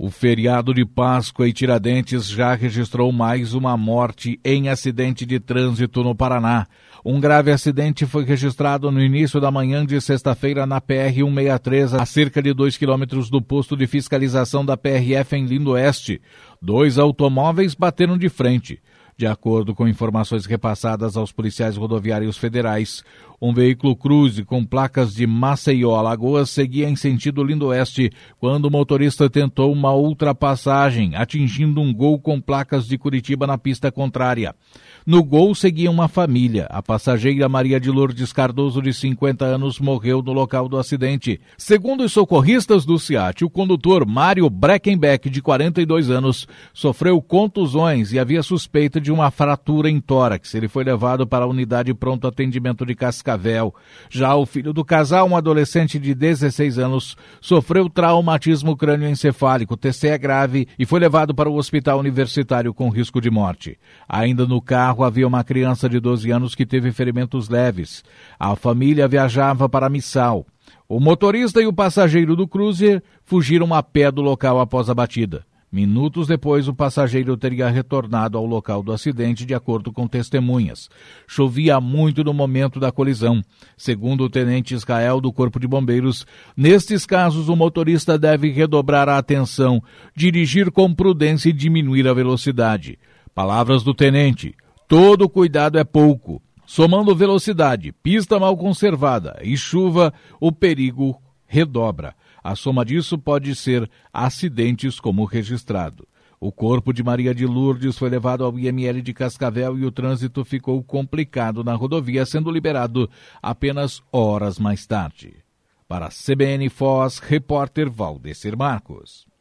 O feriado de Páscoa e Tiradentes já registrou mais uma morte em acidente de trânsito no Paraná. Um grave acidente foi registrado no início da manhã de sexta-feira na PR-163, a cerca de 2 quilômetros do posto de fiscalização da PRF em Lindo Oeste. 2 automóveis bateram de frente. De acordo com informações repassadas aos policiais rodoviários federais, um veículo Cruze com placas de Maceió, Alagoas, seguia em sentido Lindo Oeste quando o motorista tentou uma ultrapassagem, atingindo um Gol com placas de Curitiba na pista contrária. No Gol seguia uma família. A passageira Maria de Lourdes Cardoso, de 50 anos, morreu no local do acidente. Segundo os socorristas do SEAT, o condutor Mário Breckenbeck, de 42 anos, sofreu contusões e havia suspeita de uma fratura em tórax. Ele foi levado para a unidade pronto atendimento de Cascavel. Já o filho do casal, um adolescente de 16 anos, sofreu traumatismo crânioencefálico, TCE grave, e foi levado para o hospital universitário com risco de morte. Ainda no carro havia uma criança de 12 anos que teve ferimentos leves. A família viajava para Missal. O motorista e o passageiro do Cruiser fugiram a pé do local após a batida. Minutos depois, o passageiro teria retornado ao local do acidente, de acordo com testemunhas. Chovia muito no momento da colisão. Segundo o tenente Israel do Corpo de Bombeiros, nestes casos o motorista deve redobrar a atenção, dirigir com prudência e diminuir a velocidade. Palavras do tenente: todo cuidado é pouco. Somando velocidade, pista mal conservada e chuva, o perigo redobra. A soma disso pode ser acidentes como o registrado. O corpo de Maria de Lourdes foi levado ao IML de Cascavel e o trânsito ficou complicado na rodovia, sendo liberado apenas horas mais tarde. Para a CBN Foz, repórter Valdecir Marcos.